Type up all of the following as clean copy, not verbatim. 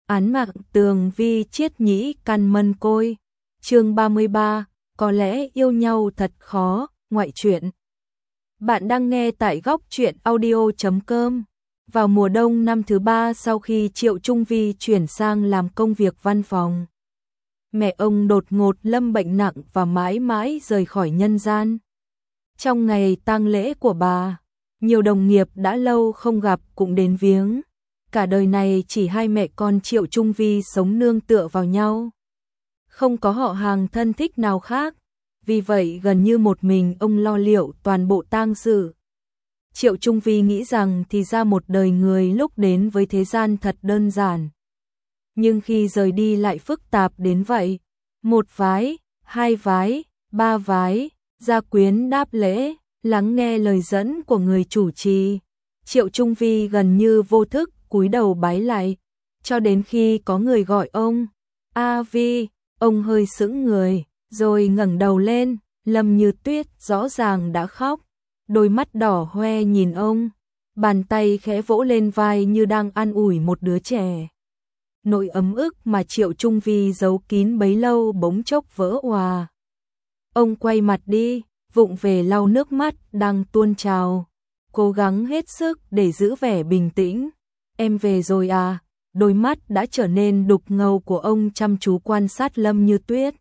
Án mạng Tường Vi Chiết Nhĩ Căn Mân Côi. Chương 33, có lẽ yêu nhau thật khó, ngoại truyện. Bạn đang nghe tại góc truyện audio.com. Vào mùa đông năm thứ 3 sau khi Triệu Trung Vi chuyển sang làm công việc văn phòng, mẹ ông đột ngột lâm bệnh nặng và mãi mãi rời khỏi nhân gian. Trong ngày tang lễ của bà, nhiều đồng nghiệp đã lâu không gặp cũng đến viếng. Cả đời này chỉ hai mẹ con Triệu Trung Vi sống nương tựa vào nhau, không có họ hàng thân thích nào khác, vì vậy gần như một mình ông lo liệu toàn bộ tang sự. Triệu Trung Vi nghĩ rằng thì ra một đời người lúc đến với thế gian thật đơn giản, nhưng khi rời đi lại phức tạp đến vậy. Một vái, hai vái, ba vái, gia quyến đáp lễ, lắng nghe lời dẫn của người chủ trì. Triệu Trung Vi gần như vô thức cúi đầu bái lại, cho đến khi có người gọi ông. A Vi, ông hơi sững người, rồi ngẩng đầu lên. Lâm Như Tuyết rõ ràng đã khóc, đôi mắt đỏ hoe nhìn ông, bàn tay khẽ vỗ lên vai như đang an ủi một đứa trẻ. Nỗi ấm ức mà Triệu Trung Vi giấu kín bấy lâu bỗng chốc vỡ òa. Ông quay mặt đi, vụng về lau nước mắt đang tuôn trào, cố gắng hết sức để giữ vẻ bình tĩnh. Em về rồi à? Đôi mắt đã trở nên đục ngầu của ông chăm chú quan sát Lâm Như Tuyết.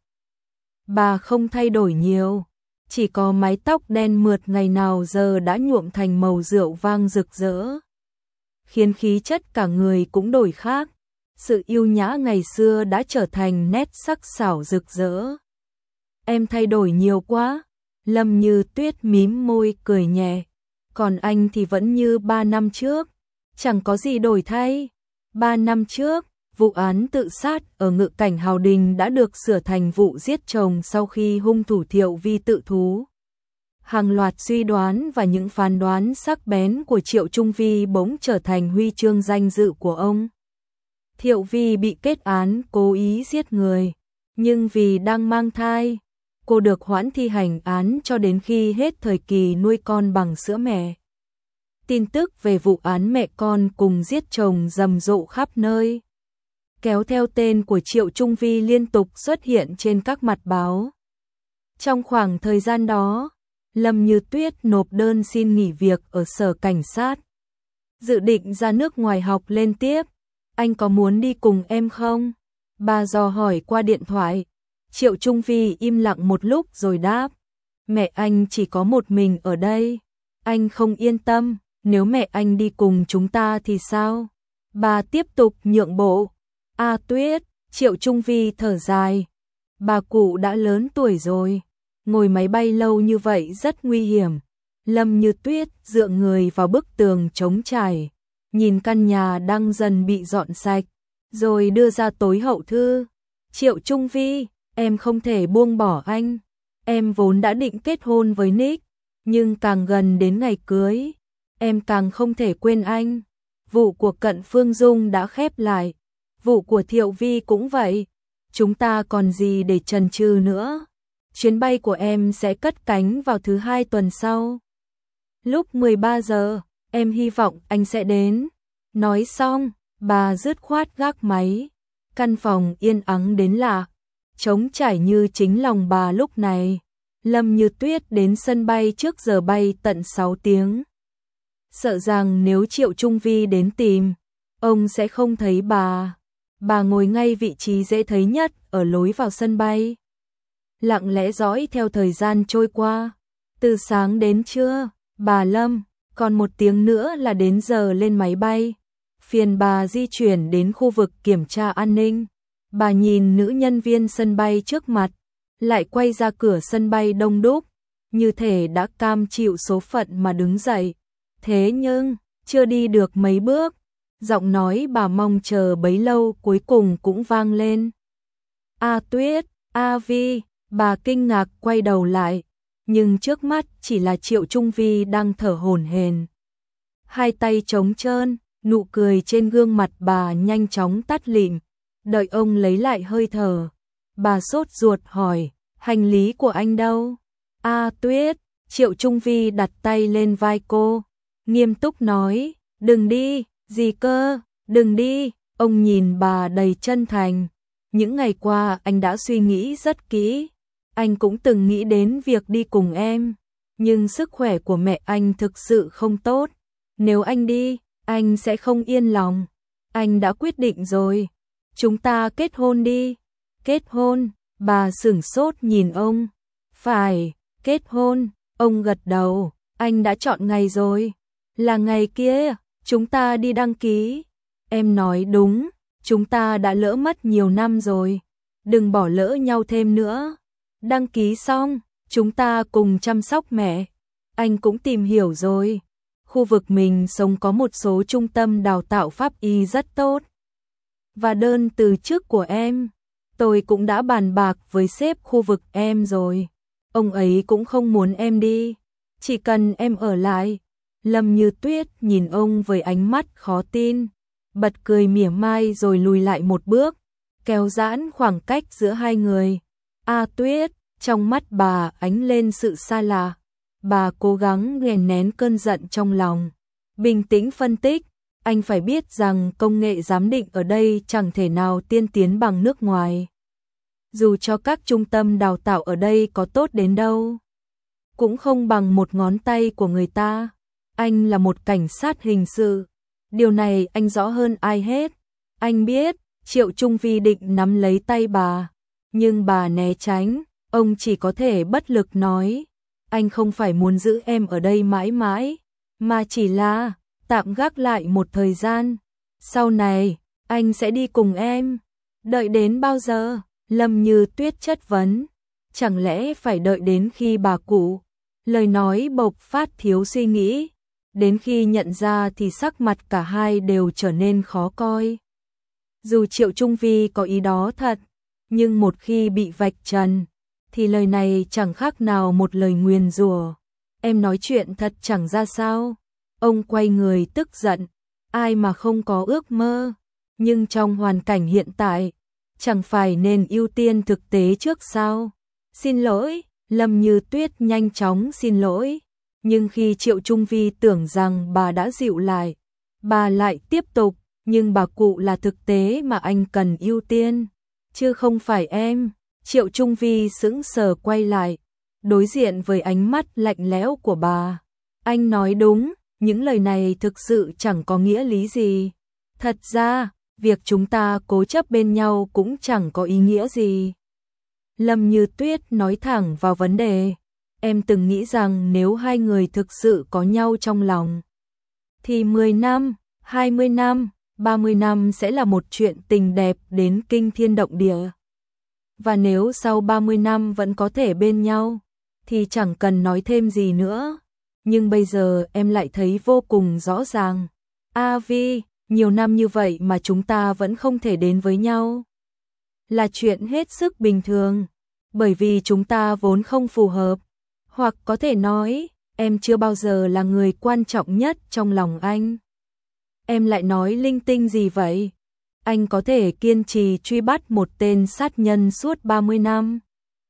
Bà không thay đổi nhiều, chỉ có mái tóc đen mượt ngày nào giờ đã nhuộm thành màu rượu vang rực rỡ, khiến khí chất cả người cũng đổi khác. Sự yêu nhã ngày xưa đã trở thành nét sắc sảo rực rỡ. Em thay đổi nhiều quá. Lâm Như Tuyết mím môi cười nhẹ. Còn anh thì vẫn như 3 năm trước, chẳng có gì đổi thay. 3 năm trước, vụ án tự sát ở Ngự Cảnh Hào Đình đã được sửa thành vụ giết chồng sau khi hung thủ Thiệu Vi tự thú. Hàng loạt suy đoán và những phán đoán sắc bén của Triệu Trung Vi bỗng trở thành huy chương danh dự của ông. Thiệu Vi bị kết án cố ý giết người, nhưng vì đang mang thai, cô được hoãn thi hành án cho đến khi hết thời kỳ nuôi con bằng sữa mẹ. Tin tức về vụ án mẹ con cùng giết chồng rầm rộ khắp nơi, kéo theo tên của Triệu Trung Vi liên tục xuất hiện trên các mặt báo. Trong khoảng thời gian đó, Lâm Như Tuyết nộp đơn xin nghỉ việc ở sở cảnh sát, dự định ra nước ngoài học lên tiếp. Anh có muốn đi cùng em không? Bà dò hỏi qua điện thoại. Triệu Trung Vi im lặng một lúc rồi đáp. Mẹ anh chỉ có một mình ở đây. Anh không yên tâm, nếu mẹ anh đi cùng chúng ta thì sao? Bà tiếp tục nhượng bộ. A Tuyết, Triệu Trung Vi thở dài. Bà cụ đã lớn tuổi rồi, ngồi máy bay lâu như vậy rất nguy hiểm. Lâm Như Tuyết dựa người vào bức tường trống trải, nhìn căn nhà đang dần bị dọn sạch, rồi đưa ra tối hậu thư. Triệu Trung Vi, em không thể buông bỏ anh. Em vốn đã định kết hôn với Nick, nhưng càng gần đến ngày cưới, em càng không thể quên anh. Vụ của Cận Phương Dung đã khép lại, vụ của Thiệu Vi cũng vậy. Chúng ta còn gì để chần chừ nữa. Chuyến bay của em sẽ cất cánh vào thứ 2 tuần sau. Lúc 13 giờ, em hy vọng anh sẽ đến. Nói xong, bà dứt khoát gác máy. Căn phòng yên ắng đến lạ, trống trải như chính lòng bà lúc này. Lâm Như Tuyết đến sân bay trước giờ bay tận 6 tiếng. Sợ rằng nếu Triệu Trung Vi đến tìm, ông sẽ không thấy bà. Bà ngồi ngay vị trí dễ thấy nhất ở lối vào sân bay, lặng lẽ dõi theo thời gian trôi qua. Từ sáng đến trưa, bà Lâm, còn 1 tiếng nữa là đến giờ lên máy bay. Phiền bà di chuyển đến khu vực kiểm tra an ninh. Bà nhìn nữ nhân viên sân bay trước mặt, lại quay ra cửa sân bay đông đúc, như thể đã cam chịu số phận mà đứng dậy. Thế nhưng, chưa đi được mấy bước, giọng nói bà mong chờ bấy lâu cuối cùng cũng vang lên. A Tuyết, A Vi. Bà kinh ngạc quay đầu lại, nhưng trước mắt chỉ là Triệu Trung Vi đang thở hổn hển, hai tay trống trơn. Nụ cười trên gương mặt bà nhanh chóng tắt lịm. Đợi ông lấy lại hơi thở, bà sốt ruột hỏi, hành lý của anh đâu? A Tuyết, Triệu Trung Vi đặt tay lên vai cô, nghiêm túc nói, đừng đi. Gì cơ? Đừng đi. Ông nhìn bà đầy chân thành. Những ngày qua anh đã suy nghĩ rất kỹ. Anh cũng từng nghĩ đến việc đi cùng em. Nhưng sức khỏe của mẹ anh thực sự không tốt. Nếu anh đi, anh sẽ không yên lòng. Anh đã quyết định rồi. Chúng ta kết hôn đi. Kết hôn? Bà sửng sốt nhìn ông. Phải, kết hôn. Ông gật đầu. Anh đã chọn ngày rồi. Là ngày kia, chúng ta đi đăng ký. Em nói đúng, chúng ta đã lỡ mất nhiều năm rồi. Đừng bỏ lỡ nhau thêm nữa. Đăng ký xong, chúng ta cùng chăm sóc mẹ. Anh cũng tìm hiểu rồi. Khu vực mình sống có một số trung tâm đào tạo pháp y rất tốt. Và đơn từ chức của em, tôi cũng đã bàn bạc với sếp khu vực em rồi. Ông ấy cũng không muốn em đi. Chỉ cần em ở lại. Lâm Như Tuyết nhìn ông với ánh mắt khó tin. Bật cười mỉa mai rồi lùi lại một bước. Kéo giãn khoảng cách giữa hai người. A Tuyết, trong mắt bà ánh lên sự xa lạ. Bà cố gắng đè nén cơn giận trong lòng. Bình tĩnh phân tích. Anh phải biết rằng công nghệ giám định ở đây chẳng thể nào tiên tiến bằng nước ngoài. Dù cho các trung tâm đào tạo ở đây có tốt đến đâu, cũng không bằng một ngón tay của người ta. Anh là một cảnh sát hình sự. Điều này anh rõ hơn ai hết. Anh biết, Triệu Trung Vi định nắm lấy tay bà. Nhưng bà né tránh, ông chỉ có thể bất lực nói. Anh không phải muốn giữ em ở đây mãi mãi, mà chỉ là tạm gác lại một thời gian. Sau này, anh sẽ đi cùng em. Đợi đến bao giờ? Lâm Như Tuyết chất vấn. Chẳng lẽ phải đợi đến khi bà cụ? Lời nói bộc phát thiếu suy nghĩ. Đến khi nhận ra thì sắc mặt cả hai đều trở nên khó coi. Dù Triệu Trung Vi có ý đó thật, nhưng một khi bị vạch trần, thì lời này chẳng khác nào một lời nguyền rủa. Em nói chuyện thật chẳng ra sao. Ông quay người tức giận. Ai mà không có ước mơ. Nhưng trong hoàn cảnh hiện tại, chẳng phải nên ưu tiên thực tế trước sao? Xin lỗi, Lâm Như Tuyết nhanh chóng xin lỗi. Nhưng khi Triệu Trung Vi tưởng rằng bà đã dịu lại, bà lại tiếp tục. Nhưng bà cụ là thực tế mà anh cần ưu tiên, chứ không phải em. Triệu Trung Vi sững sờ quay lại, đối diện với ánh mắt lạnh lẽo của bà. Anh nói đúng, những lời này thực sự chẳng có nghĩa lý gì. Thật ra, việc chúng ta cố chấp bên nhau cũng chẳng có ý nghĩa gì. Lâm Như Tuyết nói thẳng vào vấn đề. Em từng nghĩ rằng nếu hai người thực sự có nhau trong lòng, thì 10 năm, 20 năm, 30 năm sẽ là một chuyện tình đẹp đến kinh thiên động địa. Và nếu sau 30 năm vẫn có thể bên nhau, thì chẳng cần nói thêm gì nữa. Nhưng bây giờ em lại thấy vô cùng rõ ràng. A Vi, nhiều năm như vậy mà chúng ta vẫn không thể đến với nhau. Là chuyện hết sức bình thường, bởi vì chúng ta vốn không phù hợp. Hoặc có thể nói, em chưa bao giờ là người quan trọng nhất trong lòng anh. Em lại nói linh tinh gì vậy? Anh có thể kiên trì truy bắt một tên sát nhân suốt 30 năm.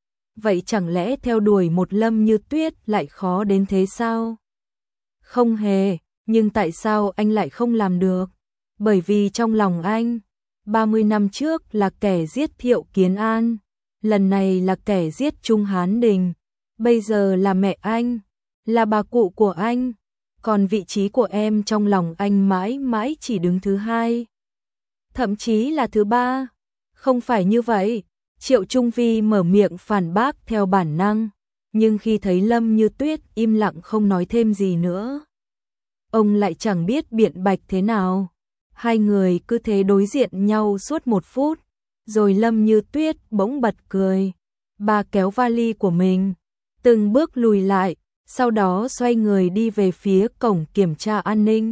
Vậy chẳng lẽ theo đuổi một Lâm Như Tuyết lại khó đến thế sao? Không hề, nhưng tại sao anh lại không làm được? Bởi vì trong lòng anh, 30 năm trước là kẻ giết Thiệu Kiến An, lần này là kẻ giết Trung Hán Đình, bây giờ là mẹ anh, là bà cụ của anh. Còn vị trí của em trong lòng anh mãi mãi chỉ đứng thứ hai, thậm chí là thứ ba. Không phải như vậy. Triệu Trung Vi mở miệng phản bác theo bản năng, nhưng khi thấy Lâm Như Tuyết im lặng không nói thêm gì nữa, ông lại chẳng biết biện bạch thế nào. Hai người cứ thế đối diện nhau suốt 1 phút, rồi Lâm Như Tuyết bỗng bật cười. Bà kéo vali của mình, từng bước lùi lại, sau đó xoay người đi về phía cổng kiểm tra an ninh.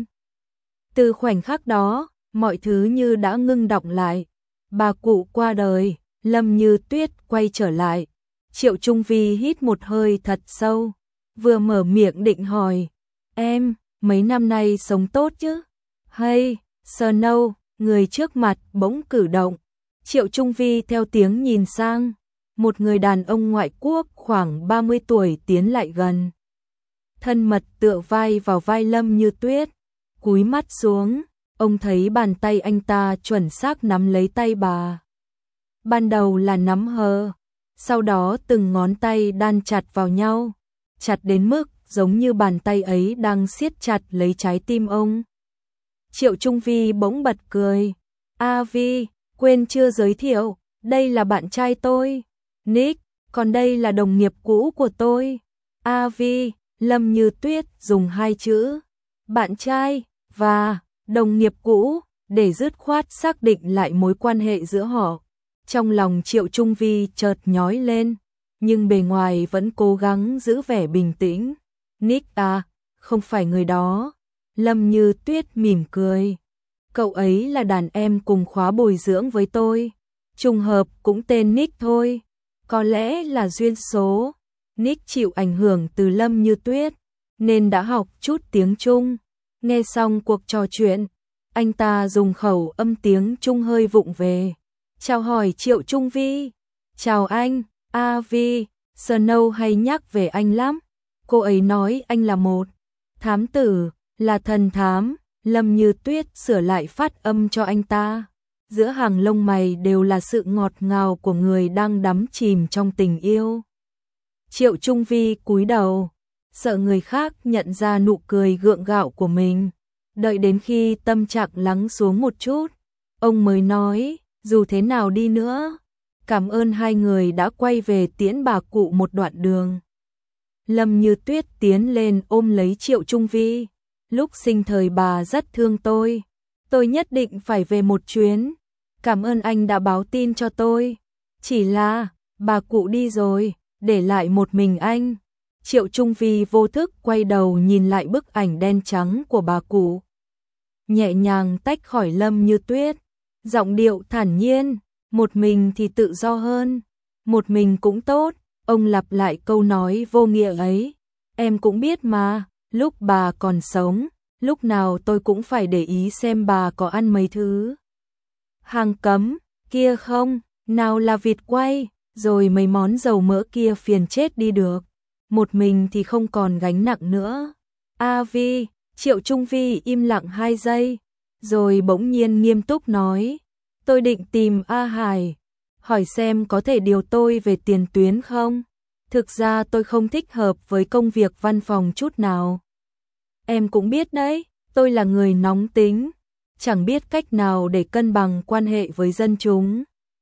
Từ khoảnh khắc đó, mọi thứ như đã ngưng đọng lại. Bà cụ qua đời, Lâm Như Tuyết quay trở lại. Triệu Trung Vi hít một hơi thật sâu, vừa mở miệng định hỏi, em, mấy năm nay sống tốt chứ? Hay, Snow, người trước mặt bỗng cử động. Triệu Trung Vi theo tiếng nhìn sang, một người đàn ông ngoại quốc khoảng 30 tuổi tiến lại gần. Thân mật tựa vai vào vai Lâm Như Tuyết, cúi mắt xuống, Ông thấy bàn tay anh ta chuẩn xác nắm lấy tay bà. Ban đầu là nắm hờ, sau đó từng ngón tay đan chặt vào nhau, chặt đến mức giống như bàn tay ấy đang siết chặt lấy trái tim ông. Triệu Trung Vi bỗng bật cười. A Vi, quên chưa giới thiệu, đây là bạn trai tôi, Nick, còn đây là đồng nghiệp cũ của tôi. A Vi, Lâm Như Tuyết dùng hai chữ bạn trai và đồng nghiệp cũ để dứt khoát xác định lại mối quan hệ giữa họ. Trong lòng Triệu Trung Vi chợt nhói lên, nhưng bề ngoài vẫn cố gắng giữ vẻ bình tĩnh. Nick à, không phải người đó. Lâm Như Tuyết mỉm cười. Cậu ấy là đàn em cùng khóa bồi dưỡng với tôi. Trùng hợp cũng tên Nick thôi. Có lẽ là duyên số. Nick chịu ảnh hưởng từ Lâm Như Tuyết, nên đã học chút tiếng Trung. Nghe xong cuộc trò chuyện, anh ta dùng khẩu âm tiếng Trung hơi vụng về. Chào hỏi Triệu Trung Vi. Chào anh, A Vi, Snow hay nhắc về anh lắm. Cô ấy nói anh là một thám tử, là thần thám. Lâm Như Tuyết sửa lại phát âm cho anh ta. Giữa hàng lông mày đều là sự ngọt ngào của người đang đắm chìm trong tình yêu. Triệu Trung Vi cúi đầu, sợ người khác nhận ra nụ cười gượng gạo của mình. Đợi đến khi tâm trạng lắng xuống một chút, ông mới nói, dù thế nào đi nữa, cảm ơn hai người đã quay về tiễn bà cụ một đoạn đường. Lâm Như Tuyết tiến lên ôm lấy Triệu Trung Vi. Lúc sinh thời bà rất thương tôi nhất định phải về một chuyến. Cảm ơn anh đã báo tin cho tôi. Chỉ là, bà cụ đi rồi, để lại một mình anh. Triệu Trung Vi vô thức quay đầu nhìn lại bức ảnh đen trắng của bà cụ. Nhẹ nhàng tách khỏi Lâm Như Tuyết, giọng điệu thản nhiên, một mình thì tự do hơn, một mình cũng tốt. Ông lặp lại câu nói vô nghĩa ấy. Em cũng biết mà, lúc bà còn sống, lúc nào tôi cũng phải để ý xem bà có ăn mấy thứ hàng cấm kia không, nào là vịt quay, rồi mấy món dầu mỡ kia phiền chết đi được. Một mình thì không còn gánh nặng nữa. A Vi, Triệu Trung Vi im lặng 2 giây, rồi bỗng nhiên nghiêm túc nói, tôi định tìm A Hải, hỏi xem có thể điều tôi về tiền tuyến không? Thực ra tôi không thích hợp với công việc văn phòng chút nào. Em cũng biết đấy, tôi là người nóng tính, chẳng biết cách nào để cân bằng quan hệ với dân chúng.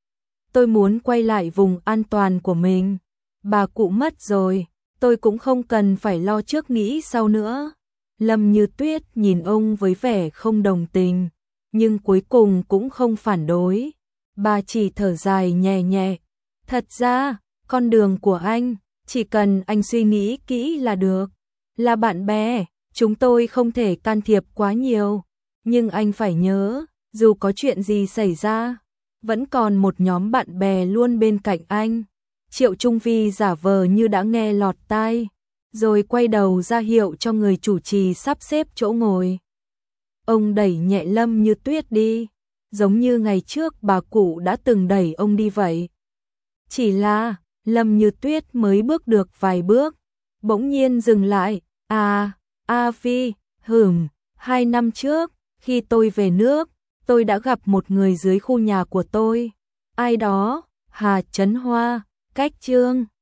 Tôi muốn quay lại vùng an toàn của mình. Bà cụ mất rồi, tôi cũng không cần phải lo trước nghĩ sau nữa. Lâm Như Tuyết nhìn ông với vẻ không đồng tình, nhưng cuối cùng cũng không phản đối. Bà chỉ thở dài nhẹ nhẹ. Thật ra, con đường của anh, chỉ cần anh suy nghĩ kỹ là được. Là bạn bè, chúng tôi không thể can thiệp quá nhiều. Nhưng anh phải nhớ, dù có chuyện gì xảy ra, vẫn còn một nhóm bạn bè luôn bên cạnh anh. Triệu Trung Vi giả vờ như đã nghe lọt tai, rồi quay đầu ra hiệu cho người chủ trì sắp xếp chỗ ngồi. Ông đẩy nhẹ Lâm Như Tuyết đi, giống như ngày trước bà cụ đã từng đẩy ông đi vậy. Chỉ là, Lâm Như Tuyết mới bước được vài bước, bỗng nhiên dừng lại. A Vi, 2 năm trước, khi tôi về nước, tôi đã gặp một người dưới khu nhà của tôi. Ai đó? Hà Chấn Hoa, cách Trương.